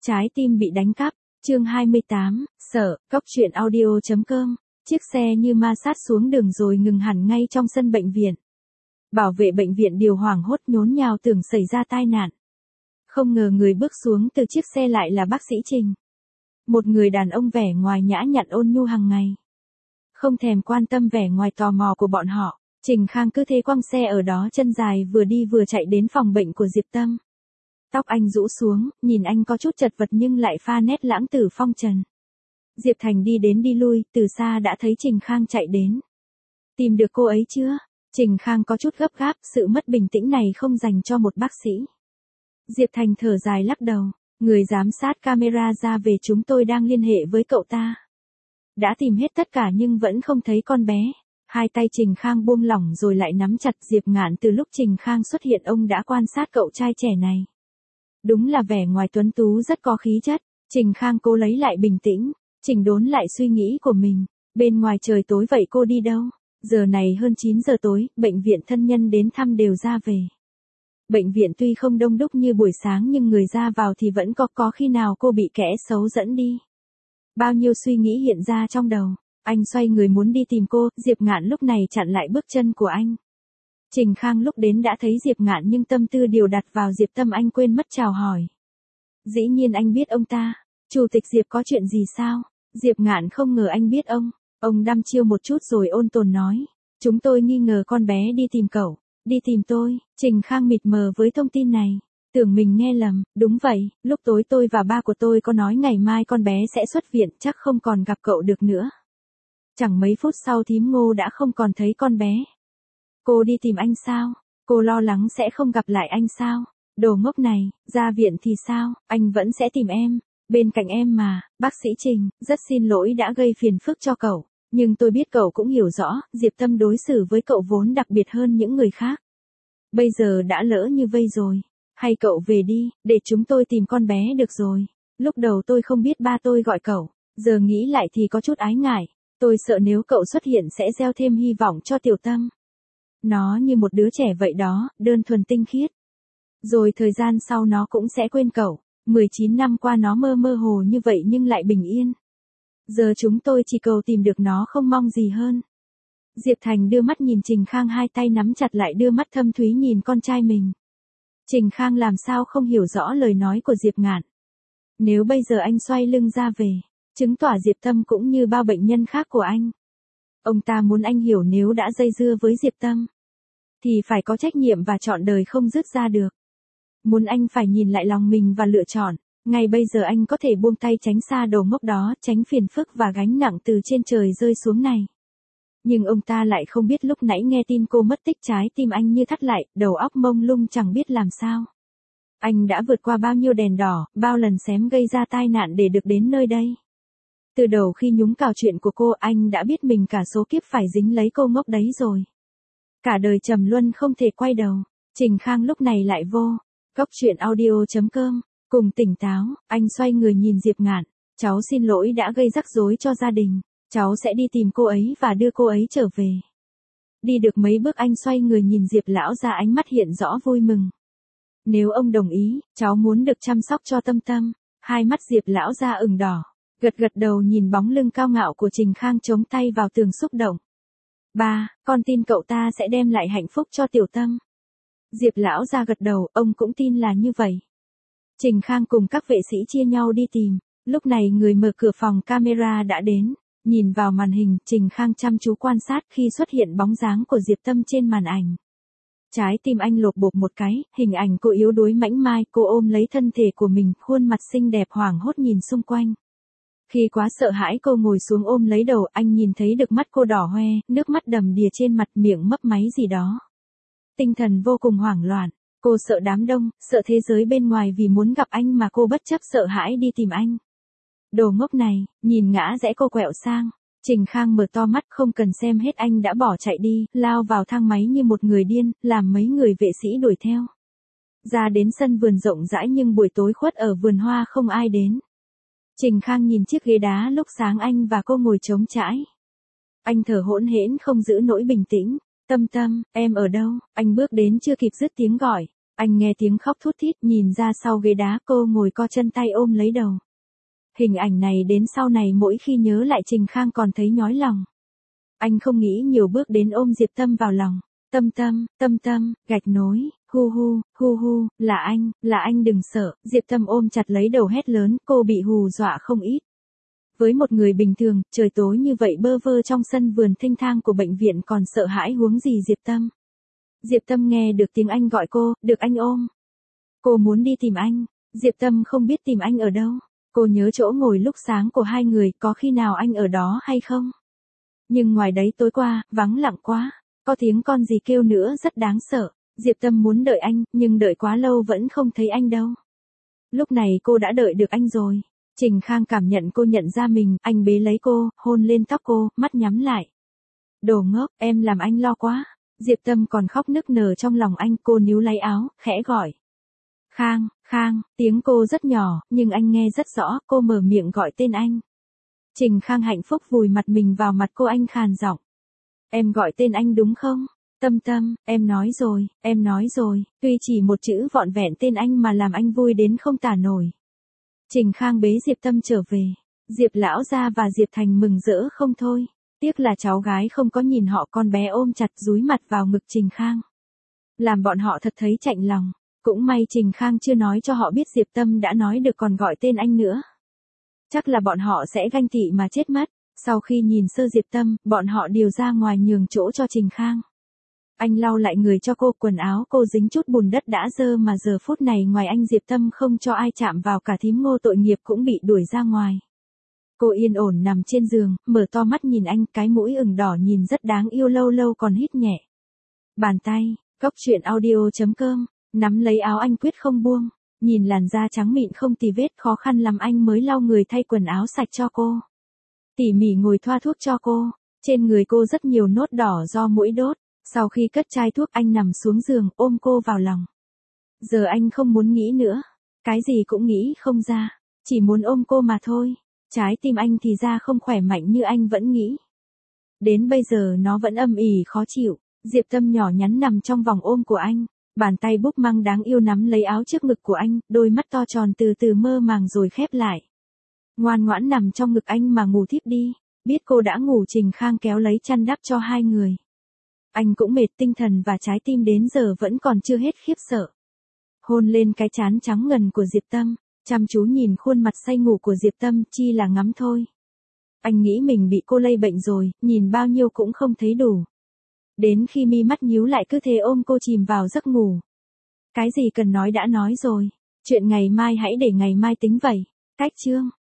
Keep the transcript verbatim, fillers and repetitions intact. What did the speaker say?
Trái tim bị đánh cắp, chương hai mươi tám, sợ, cóc truyện audio chấm com. Chiếc xe như ma sát xuống đường rồi ngừng hẳn ngay trong sân bệnh viện. Bảo vệ bệnh viện điều hoảng hốt nhốn nhào tưởng xảy ra tai nạn. Không ngờ người bước xuống từ chiếc xe lại là bác sĩ Trình. Một người đàn ông vẻ ngoài nhã nhặn ôn nhu hàng ngày. Không thèm quan tâm vẻ ngoài tò mò của bọn họ, Trình Khang cứ thế quăng xe ở đó chân dài vừa đi vừa chạy đến phòng bệnh của Diệp Tâm. Tóc anh rũ xuống, nhìn anh có chút chật vật nhưng lại pha nét lãng tử phong trần. Diệp Thành đi đến đi lui, từ xa đã thấy Trình Khang chạy đến. Tìm được cô ấy chưa? Trình Khang có chút gấp gáp, sự mất bình tĩnh này không dành cho một bác sĩ. Diệp Thành thở dài lắc đầu, người giám sát camera ra về chúng tôi đang liên hệ với cậu ta. Đã tìm hết tất cả nhưng vẫn không thấy con bé. Hai tay Trình Khang buông lỏng rồi lại nắm chặt Diệp Ngạn. Từ lúc Trình Khang xuất hiện ông đã quan sát cậu trai trẻ này. Đúng là vẻ ngoài tuấn tú rất có khí chất. Trình Khang cố lấy lại bình tĩnh, chỉnh đốn lại suy nghĩ của mình. Bên ngoài trời tối vậy cô đi đâu? Giờ này hơn chín giờ tối, bệnh viện thân nhân đến thăm đều ra về. Bệnh viện tuy không đông đúc như buổi sáng nhưng người ra vào thì vẫn có có khi nào cô bị kẻ xấu dẫn đi. Bao nhiêu suy nghĩ hiện ra trong đầu. Anh xoay người muốn đi tìm cô, Diệp Ngạn lúc này chặn lại bước chân của anh. Trình Khang lúc đến đã thấy Diệp Ngạn nhưng tâm tư điều đặt vào Diệp Tâm anh quên mất chào hỏi. Dĩ nhiên anh biết ông ta. Chủ tịch Diệp có chuyện gì sao? Diệp Ngạn không ngờ anh biết ông. Ông đăm chiêu một chút rồi ôn tồn nói. Chúng tôi nghi ngờ con bé đi tìm cậu. Đi tìm tôi. Trình Khang mịt mờ với thông tin này. Tưởng mình nghe lầm. Đúng vậy, lúc tối tôi và ba của tôi có nói ngày mai con bé sẽ xuất viện, chắc không còn gặp cậu được nữa. Chẳng mấy phút sau thím Ngô đã không còn thấy con bé. Cô đi tìm anh sao? Cô lo lắng sẽ không gặp lại anh sao? Đồ ngốc này, ra viện thì sao? Anh vẫn sẽ tìm em. Bên cạnh em mà, bác sĩ Trình, rất xin lỗi đã gây phiền phức cho cậu. Nhưng tôi biết cậu cũng hiểu rõ, Diệp Tâm đối xử với cậu vốn đặc biệt hơn những người khác. Bây giờ đã lỡ như vây rồi. Hay cậu về đi, để chúng tôi tìm con bé được rồi. Lúc đầu tôi không biết ba tôi gọi cậu. Giờ nghĩ lại thì có chút ái ngại. Tôi sợ nếu cậu xuất hiện sẽ gieo thêm hy vọng cho Tiểu Tâm. Nó như một đứa trẻ vậy đó, đơn thuần tinh khiết. Rồi thời gian sau nó cũng sẽ quên cậu. mười chín năm qua nó mơ mơ hồ như vậy nhưng lại bình yên. Giờ chúng tôi chỉ cầu tìm được nó không mong gì hơn. Diệp Thành đưa mắt nhìn Trình Khang hai tay nắm chặt lại đưa mắt thâm thúy nhìn con trai mình. Trình Khang làm sao không hiểu rõ lời nói của Diệp Ngạn. Nếu bây giờ anh xoay lưng ra về, chứng tỏ Diệp Tâm cũng như bao bệnh nhân khác của anh. Ông ta muốn anh hiểu nếu đã dây dưa với Diệp Tâm, thì phải có trách nhiệm và chọn đời không dứt ra được. Muốn anh phải nhìn lại lòng mình và lựa chọn. Ngay bây giờ anh có thể buông tay tránh xa đồ ngốc đó, tránh phiền phức và gánh nặng từ trên trời rơi xuống này. Nhưng ông ta lại không biết lúc nãy nghe tin cô mất tích trái tim anh như thắt lại, đầu óc mông lung chẳng biết làm sao. Anh đã vượt qua bao nhiêu đèn đỏ, bao lần xém gây ra tai nạn để được đến nơi đây. Từ đầu khi nhúng vào chuyện của cô anh đã biết mình cả số kiếp phải dính lấy cô ngốc đấy rồi. Cả đời trầm luân không thể quay đầu. Trình Khang lúc này lại vô. Cóc truyện audio chấm com. Cùng tỉnh táo, anh xoay người nhìn Diệp Ngạn. Cháu xin lỗi đã gây rắc rối cho gia đình. Cháu sẽ đi tìm cô ấy và đưa cô ấy trở về. Đi được mấy bước anh xoay người nhìn Diệp lão ra ánh mắt hiện rõ vui mừng. Nếu ông đồng ý, cháu muốn được chăm sóc cho Tâm Tâm. Hai mắt Diệp lão ra ửng đỏ. Gật gật đầu nhìn bóng lưng cao ngạo của Trình Khang chống tay vào tường xúc động. Ba, con tin cậu ta sẽ đem lại hạnh phúc cho Tiểu Tâm. Diệp lão ra gật đầu, ông cũng tin là như vậy. Trình Khang cùng các vệ sĩ chia nhau đi tìm. Lúc này người mở cửa phòng camera đã đến. Nhìn vào màn hình, Trình Khang chăm chú quan sát khi xuất hiện bóng dáng của Diệp Tâm trên màn ảnh. Trái tim anh lột bột một cái, hình ảnh cô yếu đuối mảnh mai, cô ôm lấy thân thể của mình, khuôn mặt xinh đẹp hoảng hốt nhìn xung quanh. Khi quá sợ hãi cô ngồi xuống ôm lấy đầu, anh nhìn thấy được mắt cô đỏ hoe, nước mắt đầm đìa trên mặt, miệng mấp máy gì đó. Tinh thần vô cùng hoảng loạn, cô sợ đám đông, sợ thế giới bên ngoài vì muốn gặp anh mà cô bất chấp sợ hãi đi tìm anh. Đồ ngốc này, nhìn ngã rẽ cô quẹo sang. Trình Khang mở to mắt không cần xem hết anh đã bỏ chạy đi, lao vào thang máy như một người điên, làm mấy người vệ sĩ đuổi theo. Ra đến sân vườn rộng rãi nhưng buổi tối khuất ở vườn hoa không ai đến. Trình Khang nhìn chiếc ghế đá lúc sáng anh và cô ngồi trống trãi. Anh thở hỗn hển không giữ nổi bình tĩnh. Tâm Tâm, em ở đâu? Anh bước đến chưa kịp dứt tiếng gọi. Anh nghe tiếng khóc thút thít, nhìn ra sau ghế đá, cô ngồi co chân tay ôm lấy đầu. Hình ảnh này đến sau này mỗi khi nhớ lại Trình Khang còn thấy nhói lòng. Anh không nghĩ nhiều, bước đến ôm Diệp Tâm vào lòng. Tâm Tâm, Tâm Tâm, gạch nối, hu hu, hu hu, là anh, là anh đừng sợ. Diệp Tâm ôm chặt lấy đầu hét lớn, cô bị hù dọa không ít. Với một người bình thường, trời tối như vậy bơ vơ trong sân vườn thênh thang của bệnh viện còn sợ hãi huống gì Diệp Tâm. Diệp Tâm nghe được tiếng anh gọi cô, được anh ôm. Cô muốn đi tìm anh. Diệp Tâm không biết tìm anh ở đâu. Cô nhớ chỗ ngồi lúc sáng của hai người, có khi nào anh ở đó hay không? Nhưng ngoài đấy tối qua, vắng lặng quá. Có tiếng con gì kêu nữa rất đáng sợ. Diệp Tâm muốn đợi anh, nhưng đợi quá lâu vẫn không thấy anh đâu. Lúc này cô đã đợi được anh rồi. Trình Khang cảm nhận cô nhận ra mình, anh bế lấy cô, hôn lên tóc cô, mắt nhắm lại. Đồ ngốc, em làm anh lo quá. Diệp Tâm còn khóc nức nở trong lòng anh, cô níu lấy áo, khẽ gọi. Khang, Khang, tiếng cô rất nhỏ, nhưng anh nghe rất rõ, cô mở miệng gọi tên anh. Trình Khang hạnh phúc vùi mặt mình vào mặt cô, anh khàn giọng. Em gọi tên anh đúng không? Tâm Tâm, em nói rồi, em nói rồi, tuy chỉ một chữ vọn vẹn tên anh mà làm anh vui đến không tả nổi. Trình Khang bế Diệp Tâm trở về. Diệp lão gia và Diệp Thành mừng rỡ không thôi. Tiếc là cháu gái không có nhìn họ, con bé ôm chặt dúi mặt vào ngực Trình Khang. Làm bọn họ thật thấy chạnh lòng. Cũng may Trình Khang chưa nói cho họ biết Diệp Tâm đã nói được còn gọi tên anh nữa. Chắc là bọn họ sẽ ganh tị mà chết mất. Sau khi nhìn sơ Diệp Tâm, bọn họ điều ra ngoài nhường chỗ cho Trình Khang. Anh lau lại người cho cô, quần áo cô dính chút bùn đất đã dơ mà giờ phút này ngoài anh Diệp Tâm không cho ai chạm vào, cả thím Ngô tội nghiệp cũng bị đuổi ra ngoài. Cô yên ổn nằm trên giường, mở to mắt nhìn anh, cái mũi ửng đỏ nhìn rất đáng yêu, lâu lâu còn hít nhẹ. Bàn tay, Cốc Truyện Audio chấm com, nắm lấy áo anh quyết không buông, nhìn làn da trắng mịn không tì vết, khó khăn lắm anh mới lau người thay quần áo sạch cho cô. Tỉ mỉ ngồi thoa thuốc cho cô, trên người cô rất nhiều nốt đỏ do muỗi đốt. Sau khi cất chai thuốc anh nằm xuống giường ôm cô vào lòng. Giờ anh không muốn nghĩ nữa. Cái gì cũng nghĩ không ra. Chỉ muốn ôm cô mà thôi. Trái tim anh thì ra không khỏe mạnh như anh vẫn nghĩ. Đến bây giờ nó vẫn âm ỉ khó chịu. Diệp Tâm nhỏ nhắn nằm trong vòng ôm của anh. Bàn tay búp măng đáng yêu nắm lấy áo trước ngực của anh. Đôi mắt to tròn từ từ mơ màng rồi khép lại. Ngoan ngoãn nằm trong ngực anh mà ngủ thiếp đi. Biết cô đã ngủ, Trình Khang kéo lấy chăn đắp cho hai người. Anh cũng mệt, tinh thần và trái tim đến giờ vẫn còn chưa hết khiếp sợ. Hôn lên cái trán trắng ngần của Diệp Tâm, chăm chú nhìn khuôn mặt say ngủ của Diệp Tâm, chi là ngắm thôi. Anh nghĩ mình bị cô lây bệnh rồi, nhìn bao nhiêu cũng không thấy đủ. Đến khi mi mắt nhíu lại cứ thế ôm cô chìm vào giấc ngủ. Cái gì cần nói đã nói rồi, chuyện ngày mai hãy để ngày mai tính vậy. Cách chương